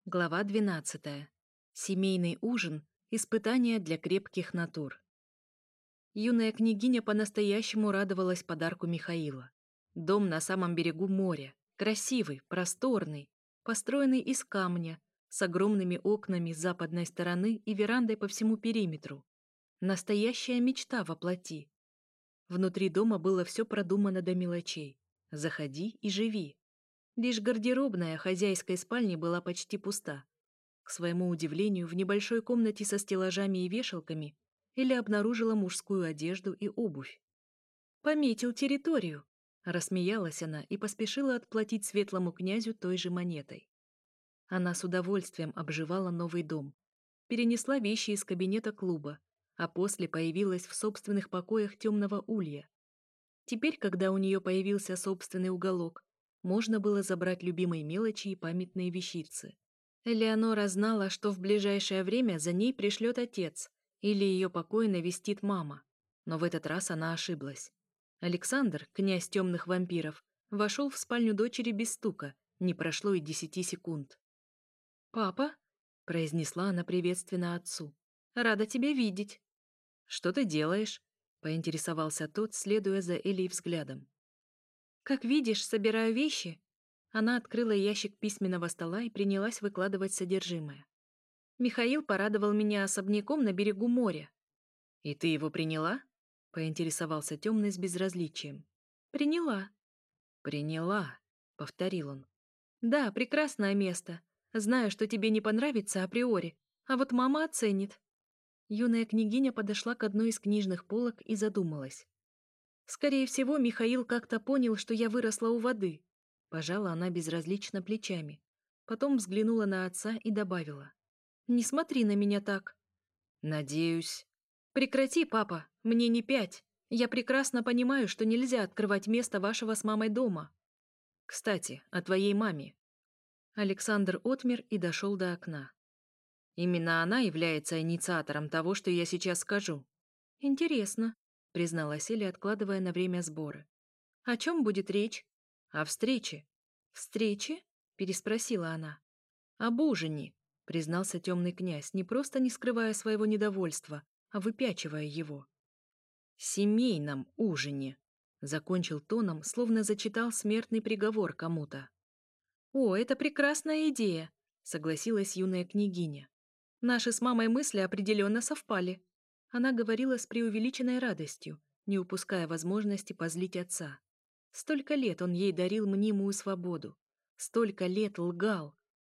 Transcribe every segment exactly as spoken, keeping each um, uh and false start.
Глава двенадцатая. Семейный ужин. Испытание для крепких натур. Юная княгиня по-настоящему радовалась подарку Михаила. Дом на самом берегу моря. Красивый, просторный, построенный из камня, с огромными окнами с западной стороны и верандой по всему периметру. Настоящая мечта воплоти. Внутри дома было все продумано до мелочей. Заходи и живи. Лишь гардеробная хозяйской спальни была почти пуста. К своему удивлению, в небольшой комнате со стеллажами и вешалками Эля обнаружила мужскую одежду и обувь. «Пометил территорию», — рассмеялась она и поспешила отплатить светлому князю той же монетой. Она с удовольствием обживала новый дом, перенесла вещи из кабинета клуба, а после появилась в собственных покоях темного улья. Теперь, когда у нее появился собственный уголок, можно было забрать любимые мелочи и памятные вещицы. Элеонора знала, что в ближайшее время за ней пришлет отец или ее покой навестит мама. Но в этот раз она ошиблась. Александр, князь темных вампиров, вошел в спальню дочери без стука, не прошло и десяти секунд. «Папа?» — произнесла она приветственно отцу. «Рада тебя видеть». «Что ты делаешь?» — поинтересовался тот, следуя за Элей взглядом. «Как видишь, собираю вещи». Она открыла ящик письменного стола и принялась выкладывать содержимое. Михаил порадовал меня особняком на берегу моря. «И ты его приняла?» — поинтересовался темный с безразличием. «Приняла». «Приняла», — повторил он. «Да, прекрасное место. Знаю, что тебе не понравится априори, а вот мама оценит». Юная княгиня подошла к одной из книжных полок и задумалась. «Скорее всего, Михаил как-то понял, что я выросла у воды». Пожала она безразлично плечами. Потом взглянула на отца и добавила. «Не смотри на меня так». «Надеюсь». «Прекрати, папа, мне не пять. Я прекрасно понимаю, что нельзя открывать место вашего с мамой дома. Кстати, о твоей маме». Александр отмер и дошел до окна. «Именно она является инициатором того, что я сейчас скажу». «Интересно», — призналась Эля, откладывая на время сборы. «О чем будет речь?» «О встрече». «Встрече?» — переспросила она. «Об ужине», — признался темный князь, не просто не скрывая своего недовольства, а выпячивая его. «Семейном ужине», — закончил тоном, словно зачитал смертный приговор кому-то. «О, это прекрасная идея», — согласилась юная княгиня. «Наши с мамой мысли определенно совпали». Она говорила с преувеличенной радостью, не упуская возможности позлить отца. Столько лет он ей дарил мнимую свободу. Столько лет лгал.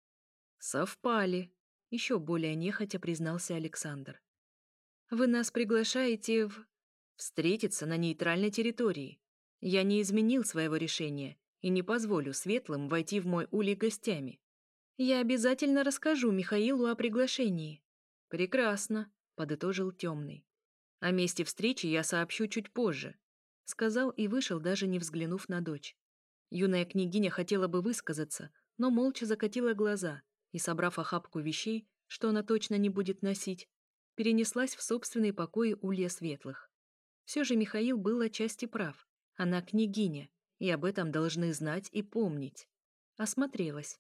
«Совпали», — еще более нехотя признался Александр. «Вы нас приглашаете в...» «Встретиться на нейтральной территории. Я не изменил своего решения и не позволю светлым войти в мой улей гостями. Я обязательно расскажу Михаилу о приглашении». «Прекрасно», — подытожил темный. «О месте встречи я сообщу чуть позже», — сказал и вышел, даже не взглянув на дочь. Юная княгиня хотела бы высказаться, но молча закатила глаза и, собрав охапку вещей, что она точно не будет носить, перенеслась в собственный покой улья светлых. Все же Михаил был отчасти прав. Она княгиня, и об этом должны знать и помнить. Осмотрелась.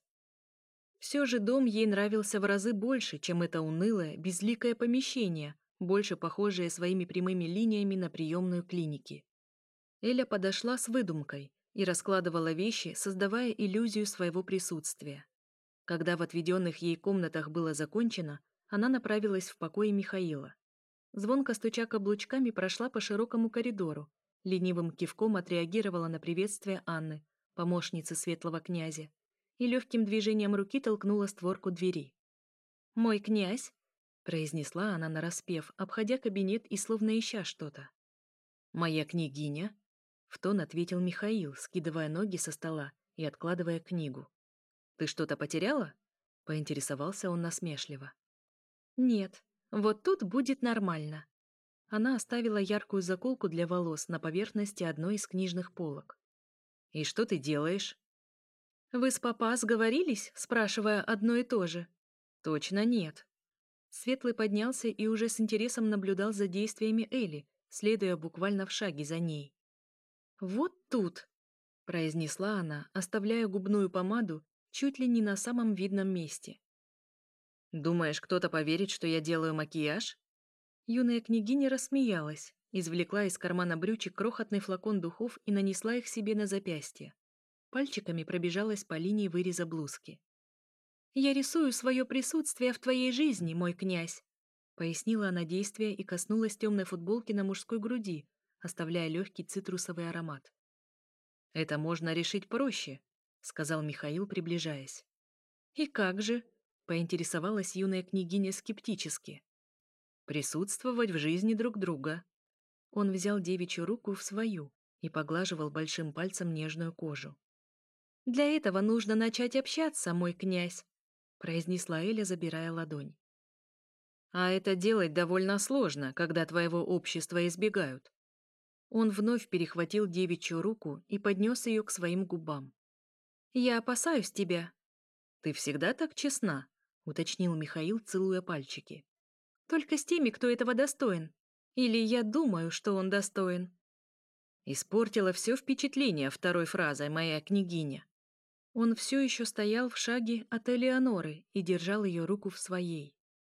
Все же дом ей нравился в разы больше, чем это унылое, безликое помещение, больше похожее своими прямыми линиями на приемную клиники. Эля подошла с выдумкой и раскладывала вещи, создавая иллюзию своего присутствия. Когда в отведенных ей комнатах было закончено, она направилась в покой Михаила. Звонко стуча каблучками, прошла по широкому коридору, ленивым кивком отреагировала на приветствие Анны, помощницы светлого князя, и легким движением руки толкнула створку двери. «Мой князь!» — произнесла она нараспев, обходя кабинет и словно ища что-то. «Моя княгиня!» — в тон ответил Михаил, скидывая ноги со стола и откладывая книгу. «Ты что-то потеряла?» — поинтересовался он насмешливо. «Нет, вот тут будет нормально». Она оставила яркую заколку для волос на поверхности одной из книжных полок. «И что ты делаешь?» «Вы с папа сговорились, спрашивая одно и то же?» «Точно нет». Светлый поднялся и уже с интересом наблюдал за действиями Эли, следуя буквально в шаге за ней. «Вот тут», — произнесла она, оставляя губную помаду чуть ли не на самом видном месте. Думаешь, кто-то поверит, что я делаю макияж? Юная княгиня рассмеялась, извлекла из кармана брючек крохотный флакон духов и нанесла их себе на запястье. Пальчиками пробежалась по линии выреза блузки. «Я рисую свое присутствие в твоей жизни, мой князь», пояснила она действие и коснулась темной футболки на мужской груди, оставляя легкий цитрусовый аромат. «Это можно решить проще», — сказал Михаил, приближаясь. «И как же?» — поинтересовалась юная княгиня скептически. «Присутствовать в жизни друг друга». Он взял девичью руку в свою и поглаживал большим пальцем нежную кожу. «Для этого нужно начать общаться, мой князь», — произнесла Эля, забирая ладонь. «А это делать довольно сложно, когда твоего общества избегают». Он вновь перехватил девичью руку и поднес ее к своим губам. «Я опасаюсь тебя». «Ты всегда так честна», — уточнил Михаил, целуя пальчики. «Только с теми, кто этого достоин. Или я думаю, что он достоин». Испортила все впечатление второй фразой моя княгиня. Он все еще стоял в шаге от Элеоноры и держал ее руку в своей.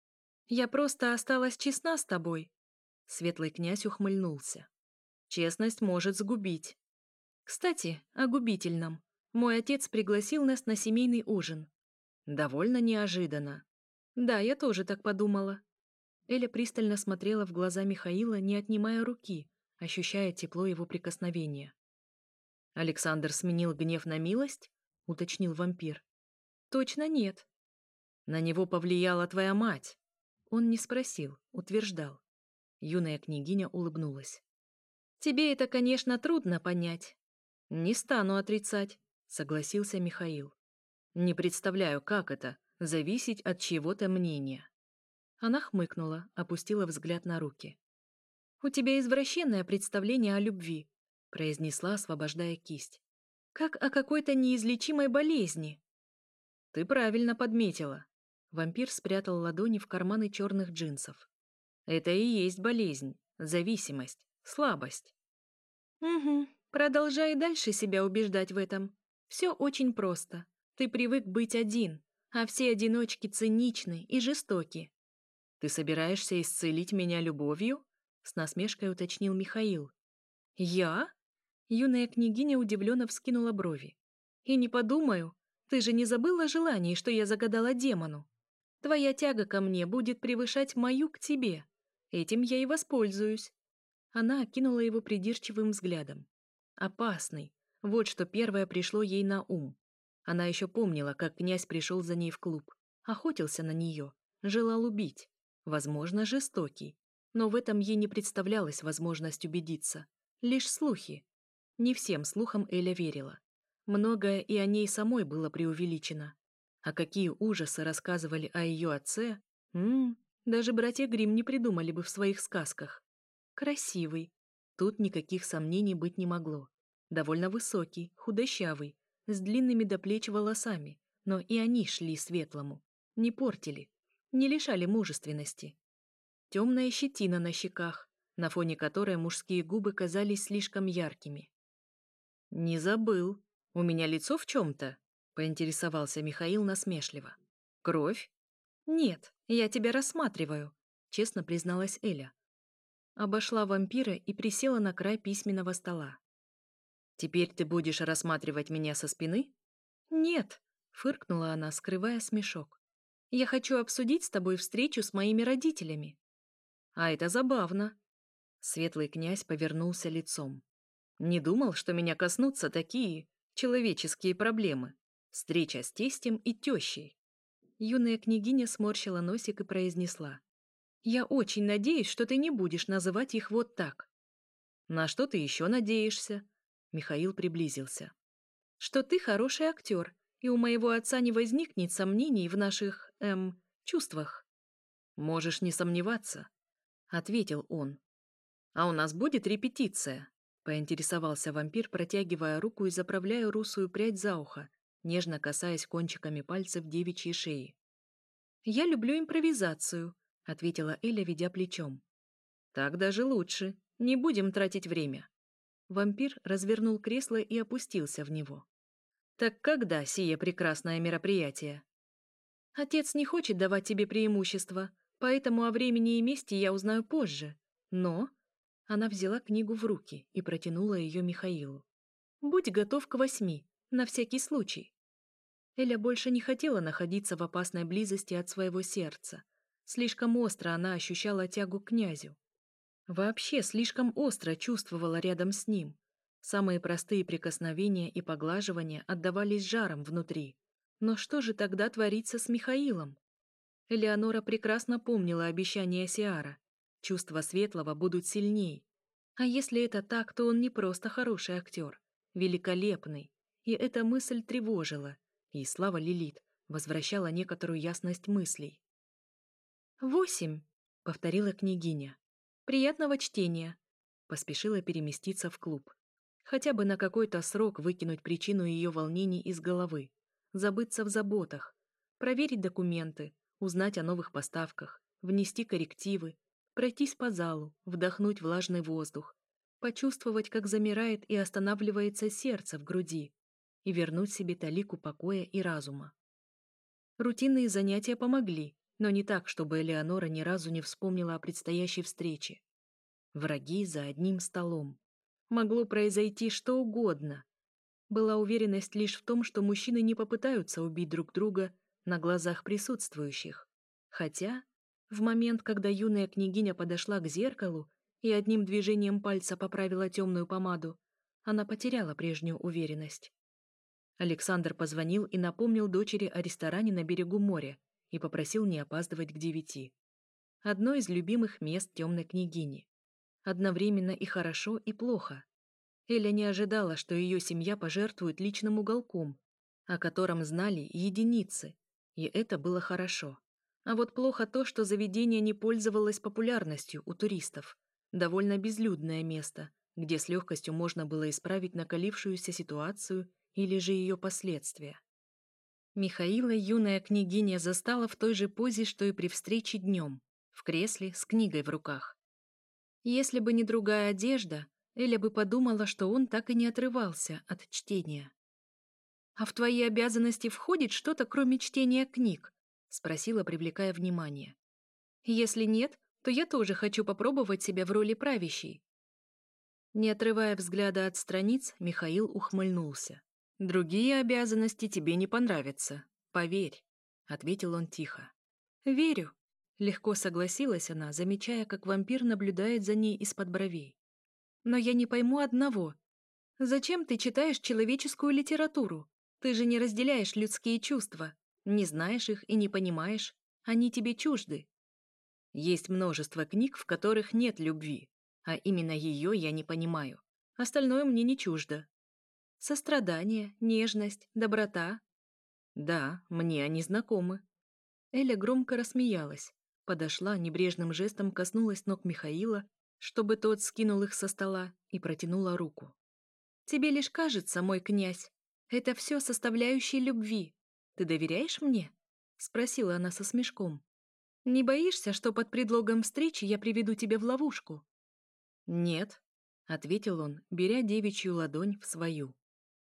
«Я просто осталась честна с тобой», — светлый князь ухмыльнулся. «Честность может сгубить». «Кстати, о губительном. Мой отец пригласил нас на семейный ужин». «Довольно неожиданно». «Да, я тоже так подумала». Эля пристально смотрела в глаза Михаила, не отнимая руки, ощущая тепло его прикосновения. «Александр сменил гнев на милость?» — уточнил вампир. «Точно нет». «На него повлияла твоя мать». Он не спросил, утверждал. Юная княгиня улыбнулась. «Тебе это, конечно, трудно понять». «Не стану отрицать», — согласился Михаил. «Не представляю, как это — зависеть от чьего-то мнения». Она хмыкнула, опустила взгляд на руки. «У тебя извращенное представление о любви», — произнесла, освобождая кисть. «Как о какой-то неизлечимой болезни». «Ты правильно подметила». Вампир спрятал ладони в карманы черных джинсов. «Это и есть болезнь, зависимость, слабость». «Угу, продолжай и дальше себя убеждать в этом. Все очень просто. Ты привык быть один, а все одиночки циничны и жестоки». «Ты собираешься исцелить меня любовью?» — с насмешкой уточнил Михаил. «Я?» — юная княгиня удивленно вскинула брови. «И не подумаю. Ты же не забыла желаний, что я загадала демону? Твоя тяга ко мне будет превышать мою к тебе. Этим я и воспользуюсь». Она окинула его придирчивым взглядом. Опасный. Вот что первое пришло ей на ум. Она еще помнила, как князь пришел за ней в клуб. Охотился на нее. Желал убить. Возможно, жестокий. Но в этом ей не представлялась возможность убедиться. Лишь слухи. Не всем слухам Эля верила. Многое и о ней самой было преувеличено. А какие ужасы рассказывали о ее отце, м-м, даже братья Гримм не придумали бы в своих сказках. Красивый. Тут никаких сомнений быть не могло. Довольно высокий, худощавый, с длинными до плеч волосами, но и они шли светлому. Не портили, не лишали мужественности. Темная щетина на щеках, на фоне которой мужские губы казались слишком яркими. «Не забыл. У меня лицо в чем-то?» — поинтересовался Михаил насмешливо. «Кровь?» «Нет, я тебя рассматриваю», — честно призналась Эля. Обошла вампира и присела на край письменного стола. «Теперь ты будешь рассматривать меня со спины?» «Нет», — фыркнула она, скрывая смешок. «Я хочу обсудить с тобой встречу с моими родителями». «А это забавно». Светлый князь повернулся лицом. «Не думал, что меня коснутся такие человеческие проблемы. Встреча с тестем и тещей». Юная княгиня сморщила носик и произнесла. «Я очень надеюсь, что ты не будешь называть их вот так». «На что ты еще надеешься?» Михаил приблизился. «Что ты хороший актер, и у моего отца не возникнет сомнений в наших, эм, чувствах». «Можешь не сомневаться», — ответил он. «А у нас будет репетиция?» — поинтересовался вампир, протягивая руку и заправляя русую прядь за ухо, нежно касаясь кончиками пальцев девичьей шеи. «Я люблю импровизацию», — ответила Эля, ведя плечом. «Так даже лучше. Не будем тратить время». Вампир развернул кресло и опустился в него. «Так когда сие прекрасное мероприятие?» Отец не хочет давать тебе преимущества, поэтому о времени и месте я узнаю позже. Но...» Она взяла книгу в руки и протянула ее Михаилу. «Будь готов к восьми, на всякий случай». Эля больше не хотела находиться в опасной близости от своего сердца. Слишком остро она ощущала тягу к князю. Вообще слишком остро чувствовала рядом с ним. Самые простые прикосновения и поглаживания отдавались жаром внутри. Но что же тогда творится с Михаилом? Элеонора прекрасно помнила обещание Сиара. Чувства Светлого будут сильней. А если это так, то он не просто хороший актер, великолепный. И эта мысль тревожила. И слава Лилит возвращала некоторую ясность мыслей. «Восемь», — повторила княгиня. «Приятного чтения», — поспешила переместиться в клуб. Хотя бы на какой-то срок выкинуть причину ее волнений из головы, забыться в заботах, проверить документы, узнать о новых поставках, внести коррективы, пройтись по залу, вдохнуть влажный воздух, почувствовать, как замирает и останавливается сердце в груди, и вернуть себе талику покоя и разума. Рутинные занятия помогли, но не так, чтобы Элеонора ни разу не вспомнила о предстоящей встрече. Враги за одним столом. Могло произойти что угодно. Была уверенность лишь в том, что мужчины не попытаются убить друг друга на глазах присутствующих. Хотя, в момент, когда юная княгиня подошла к зеркалу и одним движением пальца поправила темную помаду, она потеряла прежнюю уверенность. Александр позвонил и напомнил дочери о ресторане на берегу моря и попросил не опаздывать к девяти. Одно из любимых мест темной княгини. Одновременно и хорошо, и плохо. Эля не ожидала, что ее семья пожертвует личным уголком, о котором знали единицы, и это было хорошо. А вот плохо то, что заведение не пользовалось популярностью у туристов. Довольно безлюдное место, где с легкостью можно было исправить накалившуюся ситуацию или же ее последствия. Михаила юная княгиня застала в той же позе, что и при встрече днем, в кресле с книгой в руках. Если бы не другая одежда, Эля бы подумала, что он так и не отрывался от чтения. «А в твои обязанности входит что-то, кроме чтения книг?» — спросила, привлекая внимание. «Если нет, то я тоже хочу попробовать себя в роли правящей». Не отрывая взгляда от страниц, Михаил ухмыльнулся. «Другие обязанности тебе не понравятся, поверь», — ответил он тихо. «Верю», — легко согласилась она, замечая, как вампир наблюдает за ней из-под бровей. «Но я не пойму одного. Зачем ты читаешь человеческую литературу? Ты же не разделяешь людские чувства, не знаешь их и не понимаешь, они тебе чужды». «Есть множество книг, в которых нет любви, а именно ее я не понимаю. Остальное мне не чуждо». Сострадание, нежность, доброта. Да, мне они знакомы. Эля громко рассмеялась, подошла, небрежным жестом коснулась ног Михаила, чтобы тот скинул их со стола, и протянула руку. «Тебе лишь кажется, мой князь, это все составляющие любви. Ты доверяешь мне?» — спросила она со смешком. «Не боишься, что под предлогом встречи я приведу тебя в ловушку?» «Нет», — ответил он, беря девичью ладонь в свою.